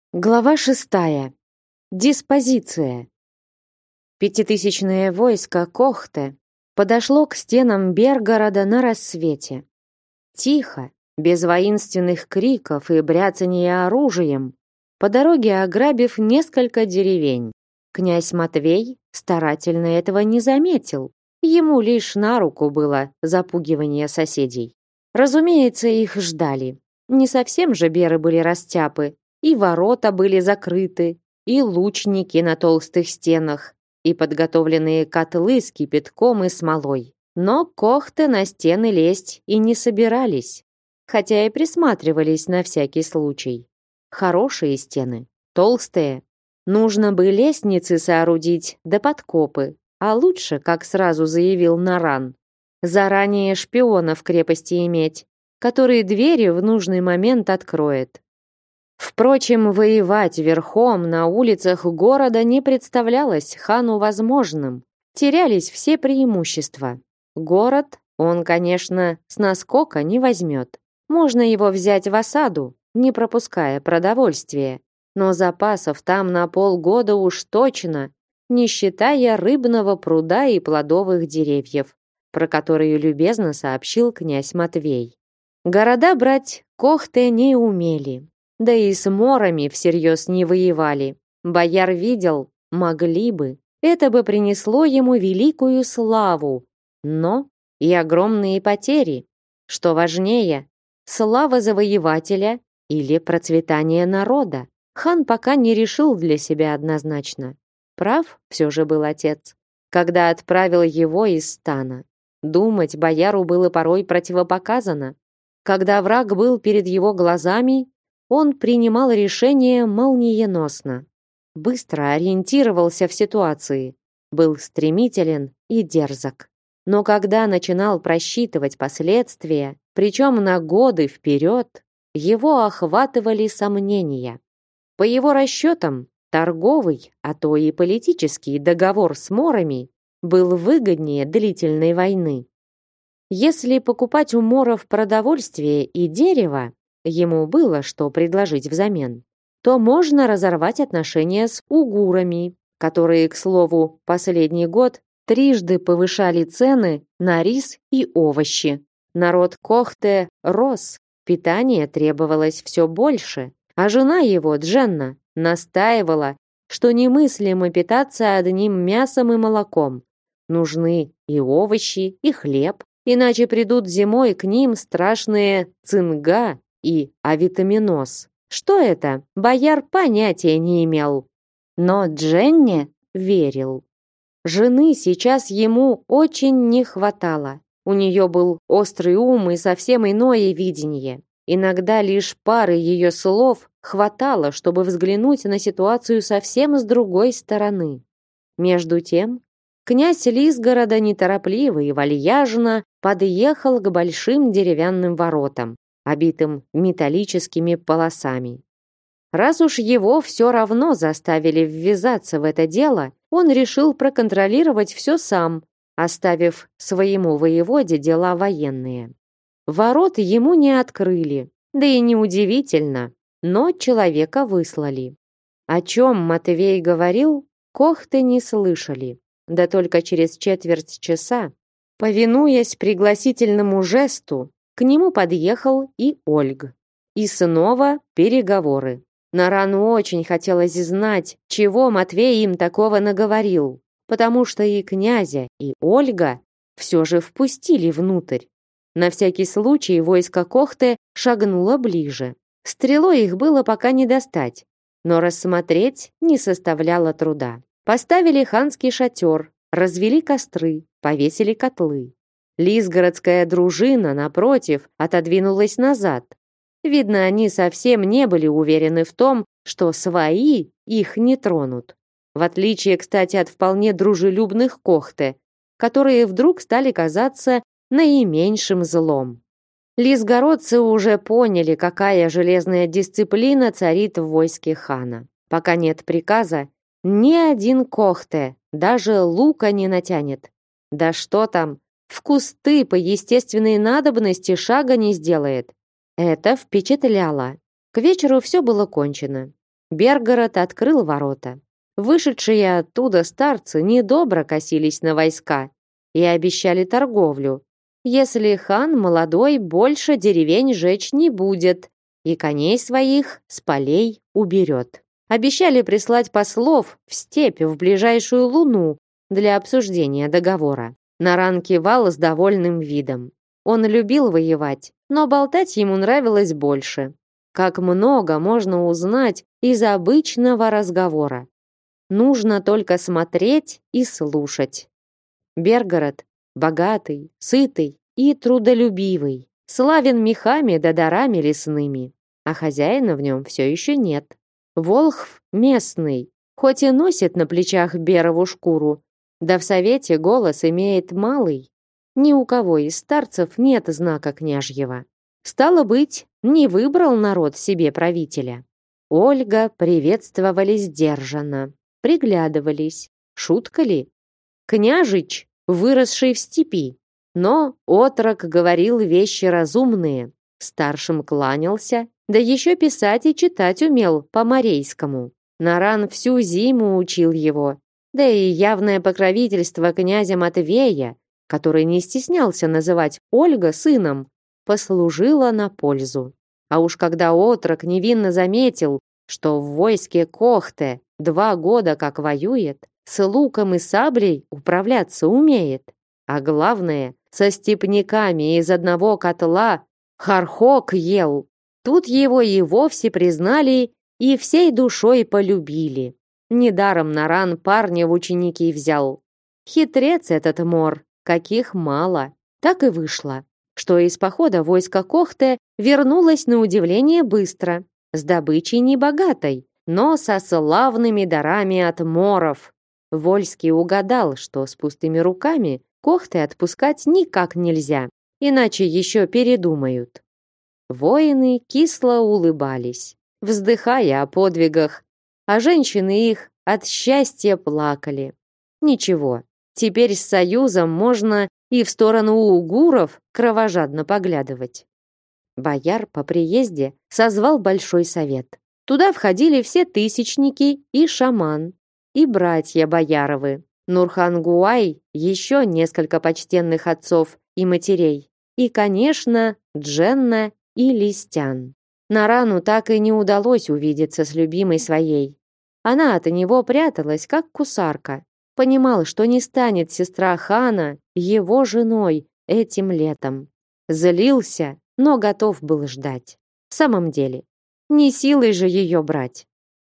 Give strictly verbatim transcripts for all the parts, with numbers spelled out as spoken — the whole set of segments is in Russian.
Глава шестая. Диспозиция. Пятитысячное войско Кохте подошло к стенам Бергорода на рассвете. Тихо, без воинственных криков и бряцания оружием, по дороге ограбив несколько деревень. Князь Матвей старательно этого не заметил. Ему лишь на руку было запугивание соседей. Разумеется, их ждали. Не совсем же беры были растяпы, и ворота были закрыты, и лучники на толстых стенах, и подготовленные котлы с кипятком и смолой. Но Кохты на стены лезть и не собирались, хотя и присматривались на всякий случай. Хорошие стены, толстые. Нужно бы лестницы соорудить да подкопы, а лучше, как сразу заявил Наран, заранее шпиона в крепости иметь, который двери в нужный момент откроет. Впрочем, воевать верхом на улицах города не представлялось хану возможным. Терялись все преимущества. Город он, конечно, с наскока не возьмет. Можно его взять в осаду, не пропуская продовольствие. Но запасов там на полгода уж точно, не считая рыбного пруда и плодовых деревьев, про которые любезно сообщил князь Матвей. Города брать Кохты не умели. Да и с морами всерьез не воевали. Бояр видел, могли бы. Это бы принесло ему великую славу, но и огромные потери. Что важнее, слава завоевателя или процветание народа? Хан пока не решил для себя однозначно. Прав все же был отец, когда отправил его из стана. Думать бояру было порой противопоказано. Когда враг был перед его глазами, он принимал решения молниеносно, быстро ориентировался в ситуации, был стремителен и дерзок. Но когда начинал просчитывать последствия, причем на годы вперед, его охватывали сомнения. По его расчетам, торговый, а то и политический договор с морами был выгоднее длительной войны. Если покупать у моров продовольствие и дерево, ему было что предложить взамен, то можно разорвать отношения с угурами, которые, к слову, последний год трижды повышали цены на рис и овощи. Народ Кохте рос, питания требовалось все больше, а жена его, Дженна, настаивала, что немыслимо питаться одним мясом и молоком. Нужны и овощи, и хлеб, иначе придут зимой к ним страшные цинга и авитаминоз. Что это? Бояр понятия не имел. Но Дженне верил. Жены сейчас ему очень не хватало. У нее был острый ум и совсем иное видение. Иногда лишь пары ее слов хватало, чтобы взглянуть на ситуацию совсем с другой стороны. Между тем, князь Лизгорода неторопливо и вальяжно подъехал к большим деревянным воротам, обитым металлическими полосами. Раз уж его все равно заставили ввязаться в это дело, он решил проконтролировать все сам, оставив своему воеводе дела военные. Ворот ему не открыли, да и неудивительно, но человека выслали. О чем Матвей говорил, Кохты не слышали, да только через четверть часа, повинуясь пригласительному жесту, к нему подъехал и Ольг. И снова переговоры. Нарану очень хотелось знать, чего Матвей им такого наговорил, потому что и князя, и Ольга все же впустили внутрь. На всякий случай войско Кохты шагнуло ближе. Стрелой их было пока не достать, но рассмотреть не составляло труда. Поставили ханский шатер, развели костры, повесили котлы. Лизгородская дружина, напротив, отодвинулась назад. Видно, они совсем не были уверены в том, что свои их не тронут. В отличие, кстати, от вполне дружелюбных Кохты, которые вдруг стали казаться наименьшим злом. Лизгородцы уже поняли, какая железная дисциплина царит в войске хана. Пока нет приказа, ни один Кохте даже лука не натянет. Да что там, в кусты по естественной надобности шага не сделает. Это впечатляло. К вечеру все было кончено. Бергород открыл ворота. Вышедшие оттуда старцы недобро косились на войска и обещали торговлю, если хан молодой больше деревень жечь не будет и коней своих с полей уберет. Обещали прислать послов в степь в ближайшую луну для обсуждения договора. Наран кивал с довольным видом. Он любил воевать, но болтать ему нравилось больше. Как много можно узнать из обычного разговора. Нужно только смотреть и слушать. Бергород богатый, сытый и трудолюбивый, славен мехами да дарами лесными, а хозяина в нем все еще нет. Волхв местный, хоть и носит на плечах берову шкуру, да в совете голос имеет малый. Ни у кого из старцев нет знака княжьего. Стало быть, не выбрал народ себе правителя. Ольга приветствовали сдержанно, приглядывались. Шутка ли? Княжич, выросший в степи, но отрок говорил вещи разумные, старшим кланялся, да еще писать и читать умел по-морейскому. Наран всю зиму учил его, да и явное покровительство князя Матвея, который не стеснялся называть Ольга сыном, послужило на пользу. А уж когда отрок невинно заметил, что в войске Кохте два года как воюет, с луком и саблей управляться умеет, а главное, со степняками из одного котла хархок ел, тут его и вовсе признали и всей душой полюбили. Недаром Наран парня в ученики взял. Хитрец этот Мор, каких мало. Так и вышло, что из похода войска Кохте вернулось на удивление быстро, с добычей небогатой, но со славными дарами от моров. Вольский угадал, что с пустыми руками Кохты отпускать никак нельзя, иначе еще передумают. Воины кисло улыбались, вздыхая о подвигах, а женщины их от счастья плакали. Ничего, теперь с союзом можно и в сторону угуров кровожадно поглядывать. Бояр по приезде созвал большой совет. Туда входили все тысячники и шаман, и братья Бояровы, Нурхан-Гуай, еще несколько почтенных отцов и матерей, и, конечно, Дженна и Листян. Нарану так и не удалось увидеться с любимой своей. Она от него пряталась, как кусарка. Понимал, что не станет сестра хана его женой этим летом. Злился, но готов был ждать. В самом деле, не силой же ее брать.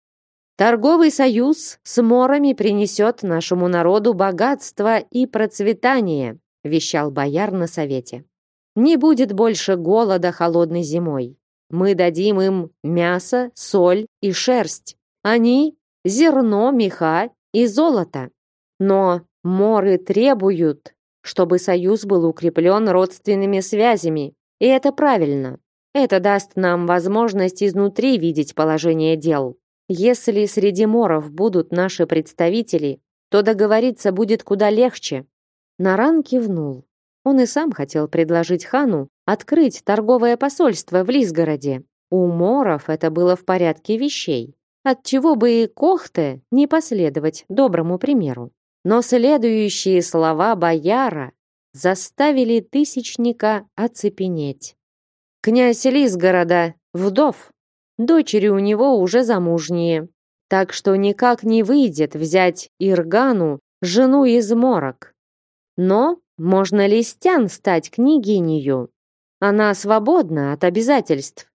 Торговый союз с морами принесет нашему народу богатство и процветание, вещал бояр на совете. Не будет больше голода холодной зимой. Мы дадим им мясо, соль и шерсть. Они – зерно, меха и золото. Но моры требуют, чтобы союз был укреплен родственными связями. И это правильно. Это даст нам возможность изнутри видеть положение дел. Если среди моров будут наши представители, то договориться будет куда легче. Наран кивнул. Он и сам хотел предложить хану открыть торговое посольство в Лисгороде. У моров это было в порядке вещей. Отчего бы и Кохте не последовать доброму примеру. Но следующие слова бояра заставили тысячника оцепенеть. Князь Лисгорода вдов, дочери у него уже замужние, так что никак не выйдет взять Иргану, жену из морок. Но можно ли Стян стать княгинею? Она свободна от обязательств.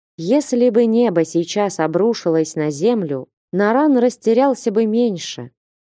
Если бы небо сейчас обрушилось на землю, Наран растерялся бы меньше.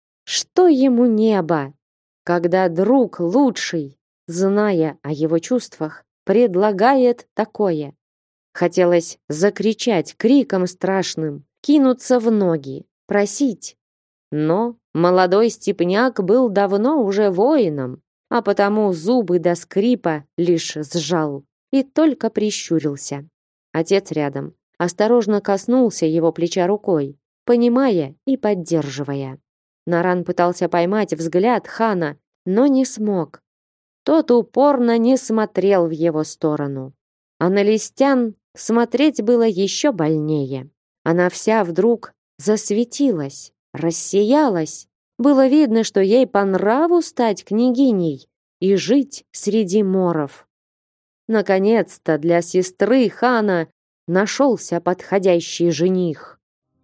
Что ему небо, когда друг лучший, зная о его чувствах, предлагает такое? Хотелось закричать криком страшным, кинуться в ноги, просить. Но молодой степняк был давно уже воином, а потому зубы до скрипа лишь сжал и только прищурился. Отец рядом осторожно коснулся его плеча рукой, понимая и поддерживая. Наран пытался поймать взгляд хана, но не смог. Тот упорно не смотрел в его сторону. А на Листян смотреть было еще больнее. Она вся вдруг засветилась, рассиялась. Было видно, что ей по нраву стать княгиней и жить среди моров. Наконец-то для сестры хана нашелся подходящий жених.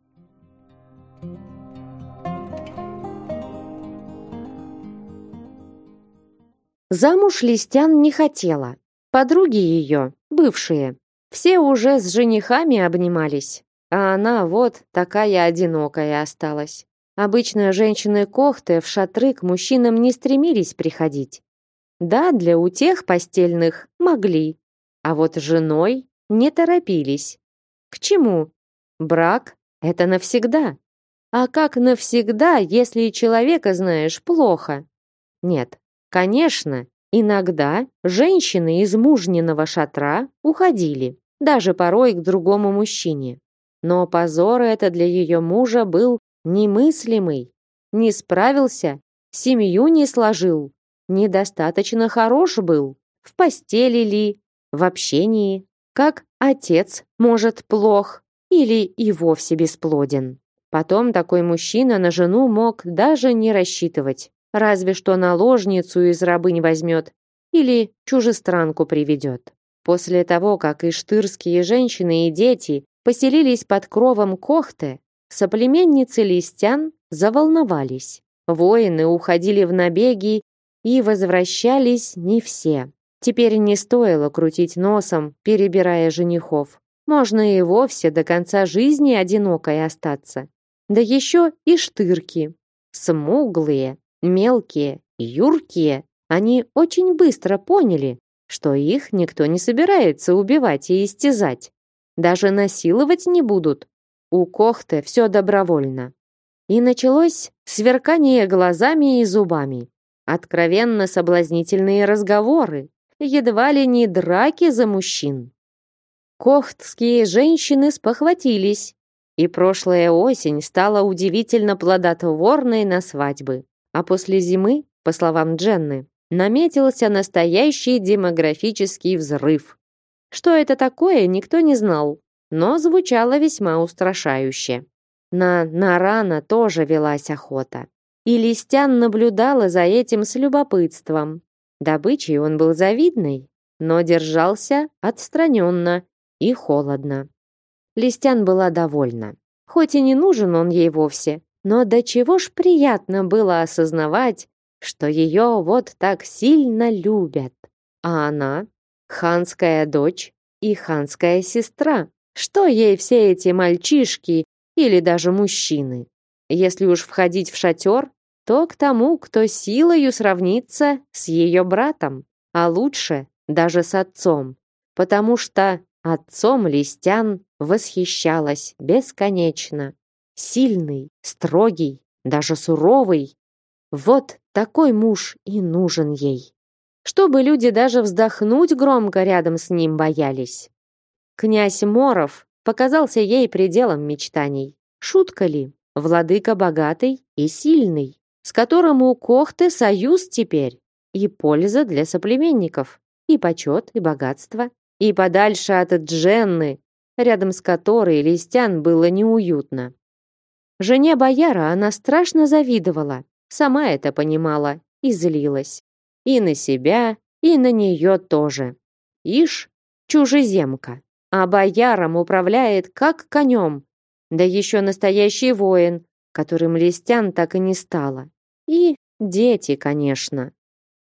Замуж Листян не хотела. Подруги ее, бывшие, все уже с женихами обнимались, а она вот такая одинокая осталась. Обычно женщины Кохты в шатры к мужчинам не стремились приходить. Да, для утех постельных могли, а вот женой не торопились. К чему? Брак — это навсегда. А как навсегда, если человека знаешь плохо? Нет, конечно, иногда женщины из мужниного шатра уходили, даже порой к другому мужчине. Но позор это для ее мужа был немыслимый. Не справился, семью не сложил, недостаточно хорош был. В постели ли, в общении, как отец может плох или и вовсе бесплоден. Потом такой мужчина на жену мог даже не рассчитывать, разве что наложницу из рабынь возьмет или чужестранку приведет. После того, как иштырские женщины и дети поселились под кровом Кохты, соплеменницы Листян заволновались. Воины уходили в набеги и возвращались не все. Теперь не стоило крутить носом, перебирая женихов. Можно и вовсе до конца жизни одинокой остаться. Да еще и штырки. Смуглые, мелкие, юркие. Они очень быстро поняли, что их никто не собирается убивать и истязать. Даже насиловать не будут. У Кохты все добровольно. И началось сверкание глазами и зубами. Откровенно соблазнительные разговоры. Едва ли не драки за мужчин. Кохтские женщины спохватились. И прошлая осень стала удивительно плодотворной на свадьбы. А после зимы, по словам Дженны, наметился настоящий демографический взрыв. Что это такое, никто не знал, но звучало весьма устрашающе. На Нарана тоже велась охота. И Листян наблюдала за этим с любопытством. Добычей он был завидной, но держался отстраненно и холодно. Листян была довольна. Хоть и не нужен он ей вовсе, но до чего ж приятно было осознавать, что ее вот так сильно любят. А она — ханская дочь и ханская сестра. Что ей все эти мальчишки или даже мужчины? Если уж входить в шатер, то к тому, кто силою сравнится с ее братом, а лучше даже с отцом, потому что отцом Листян восхищалась бесконечно. Сильный, строгий, даже суровый. Вот такой муж и нужен ей. Чтобы люди даже вздохнуть громко рядом с ним боялись. Князь Моров показался ей пределом мечтаний. Шутка ли? Владыка богатый и сильный, с которым у Кохты союз теперь, и польза для соплеменников, и почет, и богатство, и подальше от Дженны, рядом с которой Листян было неуютно. Жене бояра она страшно завидовала, сама это понимала и злилась. И на себя, и на нее тоже. Ишь, чужеземка, а бояром управляет как конем, да еще настоящий воин, которым Листян так и не стала. И дети, конечно.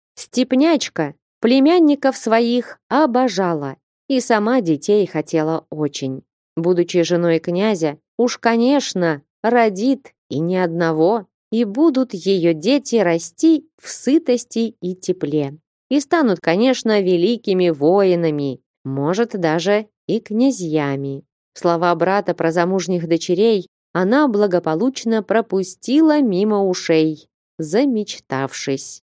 Степнячка племянников своих обожала и сама детей хотела очень. Будучи женой князя, уж, конечно, родит и ни одного, и будут ее дети расти в сытости и тепле. И станут, конечно, великими воинами, может, даже и князьями. Слова брата про замужних дочерей она благополучно пропустила мимо ушей, замечтавшись.